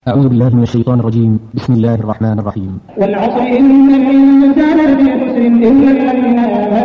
أعوذ بالله من الشيطان الرجيم. بسم الله الرحمن الرحيم. والعصر إن الإنسان لفي خسر إلا الذين